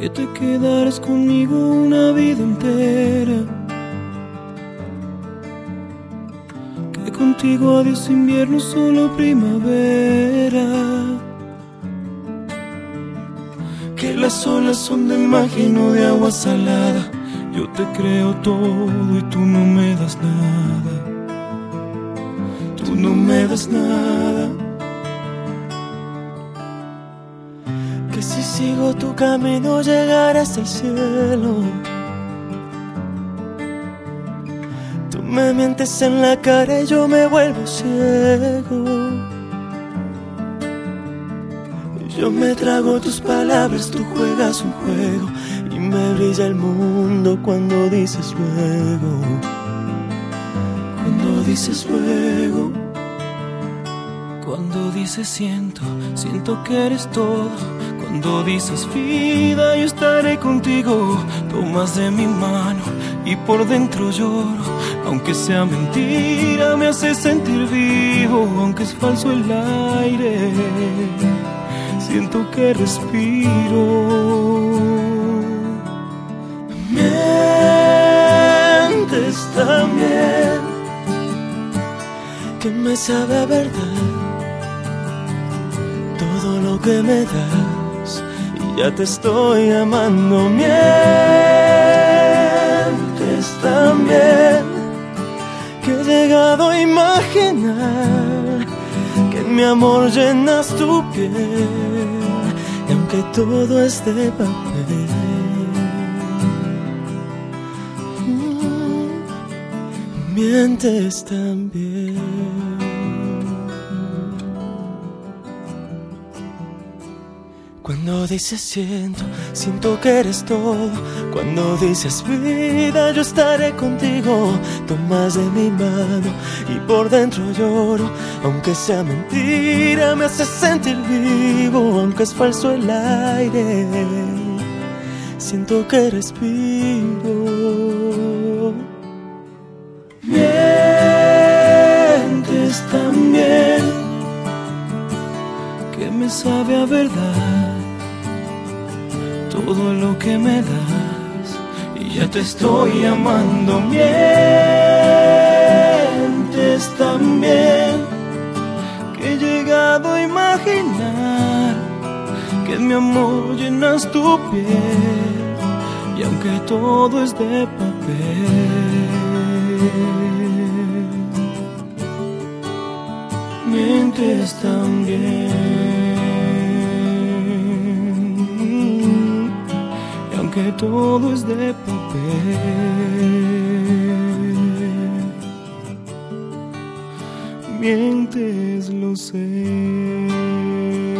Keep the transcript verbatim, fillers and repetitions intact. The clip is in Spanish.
que te quedarás conmigo una vida entera, que contigo adiós invierno, solo primavera, que las olas son de magia y no de agua salada. Yo te creo todo y tú no me das nada, tú no me das nada. Que si sigo tu camino llegaré hasta el cielo. Tú me mientes en la cara y yo me vuelvo ciego. Yo me trago tus palabras, tú juegas un juego y me brilla el mundo cuando dices luego. Cuando dices luego, cuando dices siento, siento que eres todo. Cuando dices vida, yo estaré contigo. Tomas de mi mano y por dentro lloro. Aunque sea mentira, me hace sentir vivo. Aunque es falso el aire, siento que respiro. Mientes también, que me sabe a verdad todo lo que me das, y ya te estoy amando. Mientes también, que he llegado a imaginar que en mi amor llenas tu piel, y aunque todo es de papel, mm, mientes también. Cuando dices siento, siento que eres todo. Cuando dices vida, yo estaré contigo. Tomas de mi mano y por dentro lloro. Aunque sea mentira, me hace sentir vivo. Aunque es falso el aire, siento que respiro. Mientes también, que me sabe a verdad todo lo que me das, y ya te estoy amando. Mientes también, que he llegado a imaginar que en mi amor llenas tu piel, y aunque todo es de papel, mientes también. Que todo es de papel, mientes, lo sé.